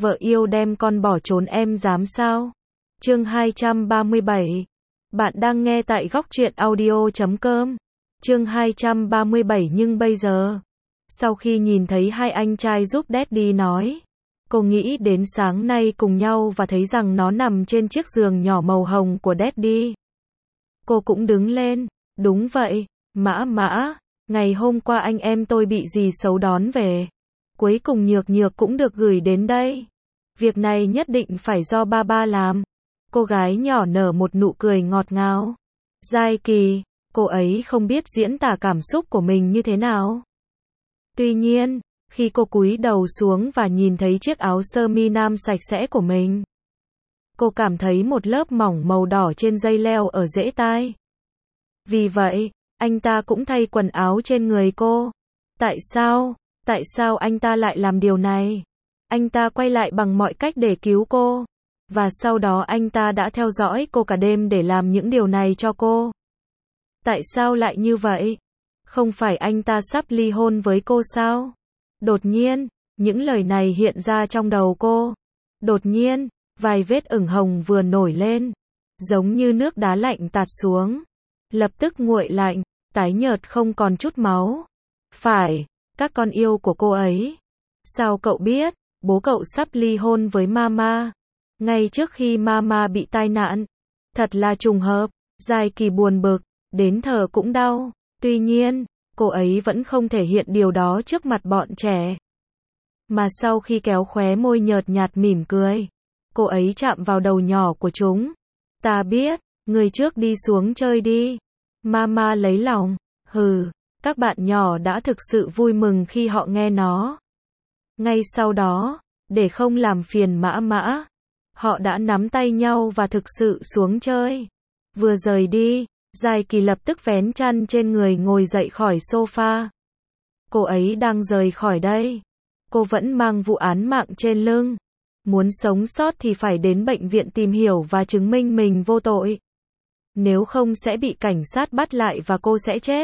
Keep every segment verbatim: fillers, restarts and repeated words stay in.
Vợ yêu đem con bỏ trốn em dám sao? Chương hai trăm ba mươi bảy. Bạn đang nghe tại góc truyện audio chấm com. Chương hai trăm ba mươi bảy nhưng bây giờ, sau khi nhìn thấy hai anh trai giúp Daddy nói, cô nghĩ đến sáng nay cùng nhau và thấy rằng nó nằm trên chiếc giường nhỏ màu hồng của Daddy. Cô cũng đứng lên, đúng vậy, Mã Mã, ngày hôm qua anh em tôi bị dì xấu đón về. Cuối cùng Nhược Nhược cũng được gửi đến đây. Việc này nhất định phải do ba ba làm. Cô gái nhỏ nở một nụ cười ngọt ngào. Giai Kỳ, cô ấy không biết diễn tả cảm xúc của mình như thế nào. Tuy nhiên, khi cô cúi đầu xuống và nhìn thấy chiếc áo sơ mi nam sạch sẽ của mình, cô cảm thấy một lớp mỏng màu đỏ trên dây leo ở rễ tai. Vì vậy, anh ta cũng thay quần áo trên người cô. Tại sao? Tại sao anh ta lại làm điều này? Anh ta quay lại bằng mọi cách để cứu cô. Và sau đó anh ta đã theo dõi cô cả đêm để làm những điều này cho cô. Tại sao lại như vậy? Không phải anh ta sắp ly hôn với cô sao? Đột nhiên, những lời này hiện ra trong đầu cô. Đột nhiên, vài vết ửng hồng vừa nổi lên, giống như nước đá lạnh tạt xuống. Lập tức nguội lạnh, tái nhợt không còn chút máu. Phải, các con yêu của cô ấy. Sao cậu biết? Bố cậu sắp ly hôn với Mama. Ngay trước khi Mama bị tai nạn. Thật là trùng hợp. Giai Kỳ buồn bực, đến thở cũng đau. Tuy nhiên, cô ấy vẫn không thể hiện điều đó trước mặt bọn trẻ. Mà sau khi kéo khóe môi nhợt nhạt mỉm cười, cô ấy chạm vào đầu nhỏ của chúng. Ta biết, người trước đi xuống chơi đi. Mama lấy lòng. Hừ, các bạn nhỏ đã thực sự vui mừng khi họ nghe nó. Ngay sau đó, để không làm phiền Mã Mã, họ đã nắm tay nhau và thực sự xuống chơi. Vừa rời đi, Giai Kỳ lập tức vén chăn trên người ngồi dậy khỏi sofa. Cô ấy đang rời khỏi đây. Cô vẫn mang vụ án mạng trên lưng. Muốn sống sót thì phải đến bệnh viện tìm hiểu và chứng minh mình vô tội. Nếu không sẽ bị cảnh sát bắt lại và cô sẽ chết.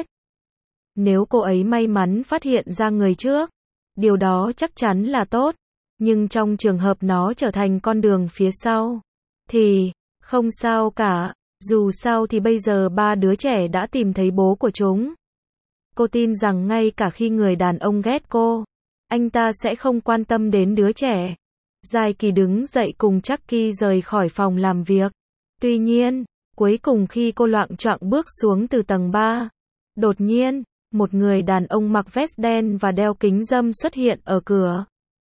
Nếu cô ấy may mắn phát hiện ra người trước, điều đó chắc chắn là tốt. Nhưng trong trường hợp nó trở thành con đường phía sau, thì không sao cả. Dù sao thì bây giờ ba đứa trẻ đã tìm thấy bố của chúng. Cô tin rằng ngay cả khi người đàn ông ghét cô, anh ta sẽ không quan tâm đến đứa trẻ. Giai Kỳ đứng dậy cùng Chucky rời khỏi phòng làm việc. Tuy nhiên, cuối cùng khi cô loạng choạng bước xuống từ tầng ba, đột nhiên, một người đàn ông mặc vest đen và đeo kính râm xuất hiện ở cửa.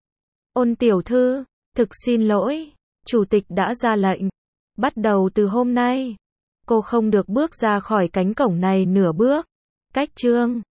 Ôn tiểu thư, thực xin lỗi, chủ tịch đã ra lệnh. Bắt đầu từ hôm nay, cô không được bước ra khỏi cánh cổng này nửa bước. Cách chương